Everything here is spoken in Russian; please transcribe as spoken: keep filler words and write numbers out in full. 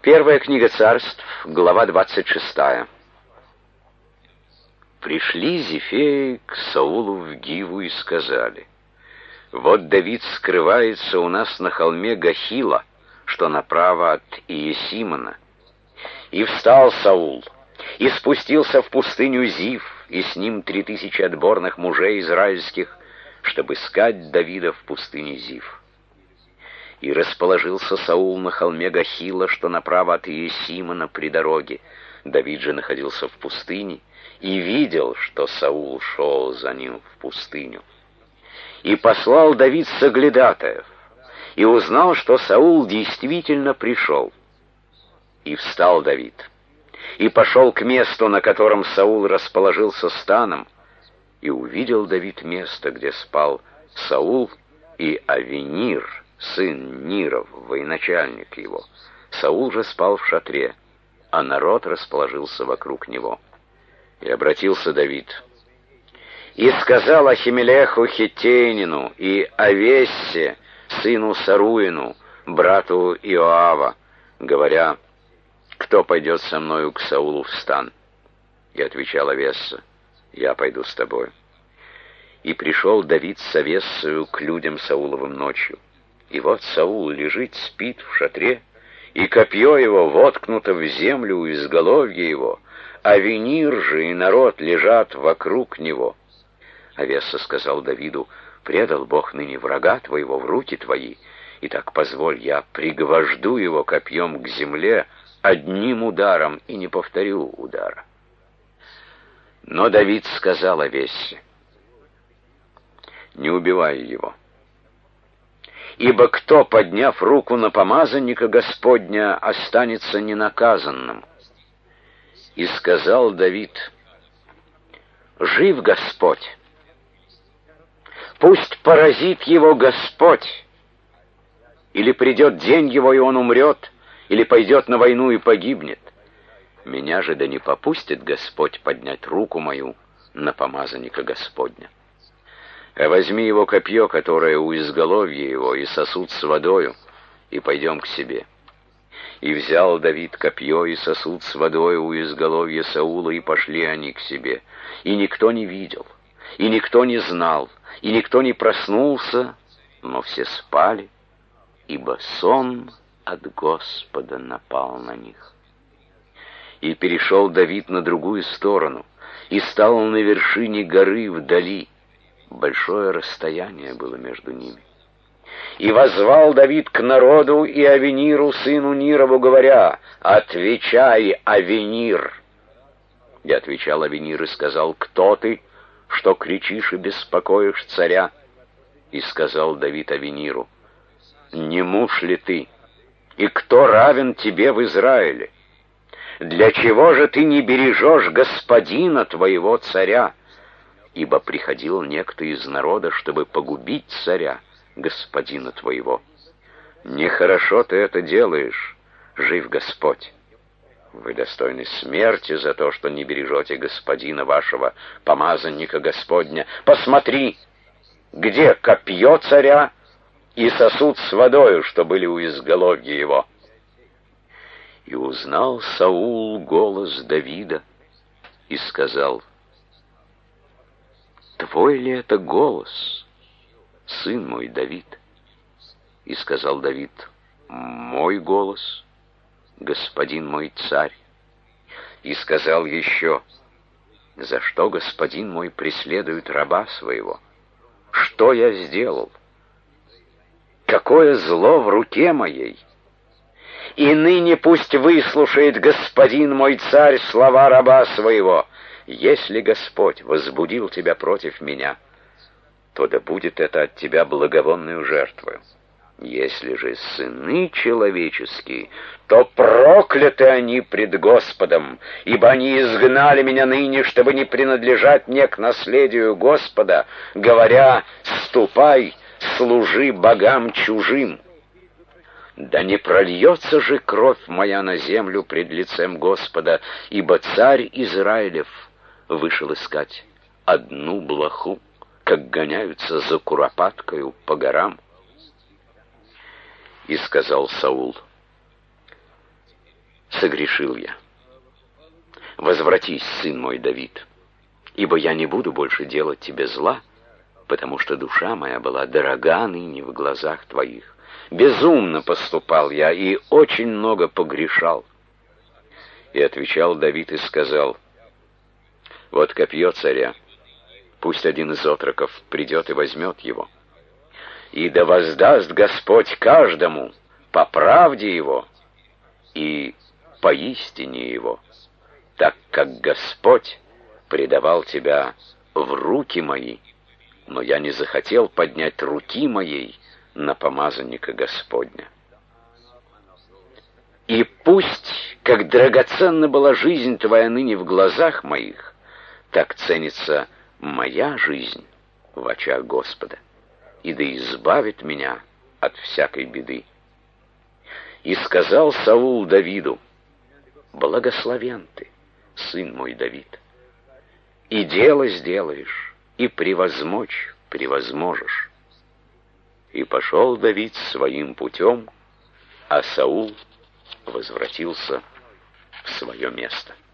Первая книга Царств, глава двадцать шестая. Пришли Зефеи к Саулу в Гиву и сказали: «Вот Давид скрывается у нас на холме Гахила, что направо от Иесимона». И встал Саул, и спустился в пустыню Зив, и с ним три тысячи отборных мужей израильских, чтобы искать Давида в пустыне Зив. И расположился Саул на холме Гахила, что направо от Иесимона при дороге. Давид же находился в пустыне, и видел, что Саул шел за ним в пустыню. И послал Давид соглядатаев, и узнал, что Саул действительно пришел. И встал Давид, и пошел к месту, на котором Саул расположился станом, и увидел Давид место, где спал Саул и Авенир, сын Ниров, военачальник его. Саул же спал в шатре, а народ расположился вокруг него. И обратился Давид, и сказал Ахимелеху Хиттейнину и Авессе, сыну Саруину, брату Иоава, говоря: «Кто пойдет со мною к Саулу в стан?» И отвечал Авесса: «Я пойду с тобой». И пришел Давид с Авессою к людям Сауловым ночью. И вот Саул лежит, спит в шатре, и копье его воткнуто в землю у изголовья его, а Авенир же и народ лежат вокруг него. Авесса сказал Давиду: «Предал Бог ныне врага твоего в руки твои, и так позволь, я пригвожду его копьем к земле одним ударом, и не повторю удара». Но Давид сказал Авессе: «Не убивай его. Ибо кто, подняв руку на помазанника Господня, останется ненаказанным?» И сказал Давид: «Жив Господь! Пусть поразит его Господь! Или придет день его, и он умрет, или пойдет на войну и погибнет. Меня же да не попустит Господь поднять руку мою на помазанника Господня. А возьми его копье, которое у изголовья его, и сосуд с водою, и пойдем к себе». И взял Давид копье и сосуд с водой у изголовья Саула, и пошли они к себе. И никто не видел, и никто не знал, и никто не проснулся, но все спали, ибо сон от Господа напал на них. И перешел Давид на другую сторону, и стал он на вершине горы вдали. Большое расстояние было между ними. И воззвал Давид к народу и Авениру, сыну Нирову, говоря: «Отвечай, Авенир!» И отвечал Авенир и сказал: «Кто ты, что кричишь и беспокоишь царя?» И сказал Давид Авениру: «Не муж ли ты? И кто равен тебе в Израиле? Для чего же ты не бережешь господина твоего царя? Ибо приходил некто из народа, чтобы погубить царя, господина твоего. Нехорошо ты это делаешь, жив Господь. Вы достойны смерти за то, что не бережете господина вашего, помазанника Господня. Посмотри, где копье царя и сосуд с водою, что были у изголовья его». И узнал Саул голос Давида и сказал: «Твой ли это голос, сын мой Давид?» И сказал Давид: «Мой голос, господин мой царь». И сказал еще: «За что господин мой преследует раба своего? Что я сделал? Какое зло в руке моей? И ныне пусть выслушает господин мой царь слова раба своего. Если Господь возбудил тебя против меня, то да будет это от тебя благовонную жертвою. Если же сыны человеческие, то прокляты они пред Господом, ибо они изгнали меня ныне, чтобы не принадлежать мне к наследию Господа, говоря: ступай, служи богам чужим. Да не прольется же кровь моя на землю пред лицем Господа, ибо царь Израилев вышел искать одну блоху, как гоняются за куропаткою по горам». И сказал Саул: согрешил я. Возвратись, сын мой Давид, ибо я не буду больше делать тебе зла, потому что душа моя была дорога ныне в глазах твоих. Безумно поступал я и очень много погрешал. И отвечал Давид и сказал: вот копье царя, пусть один из отроков придет и возьмет его. И да воздаст Господь каждому по правде его и по истине его, так как Господь предавал тебя в руки мои, но я не захотел поднять руки моей на помазанника Господня. И пусть, как драгоценна была жизнь твоя ныне в глазах моих, так ценится моя жизнь в очах Господа, и да избавит меня от всякой беды. И сказал Саул Давиду: благословен ты, сын мой Давид, и дело сделаешь, и превозмочь превозможешь. И пошел Давид своим путем, а Саул возвратился в свое место.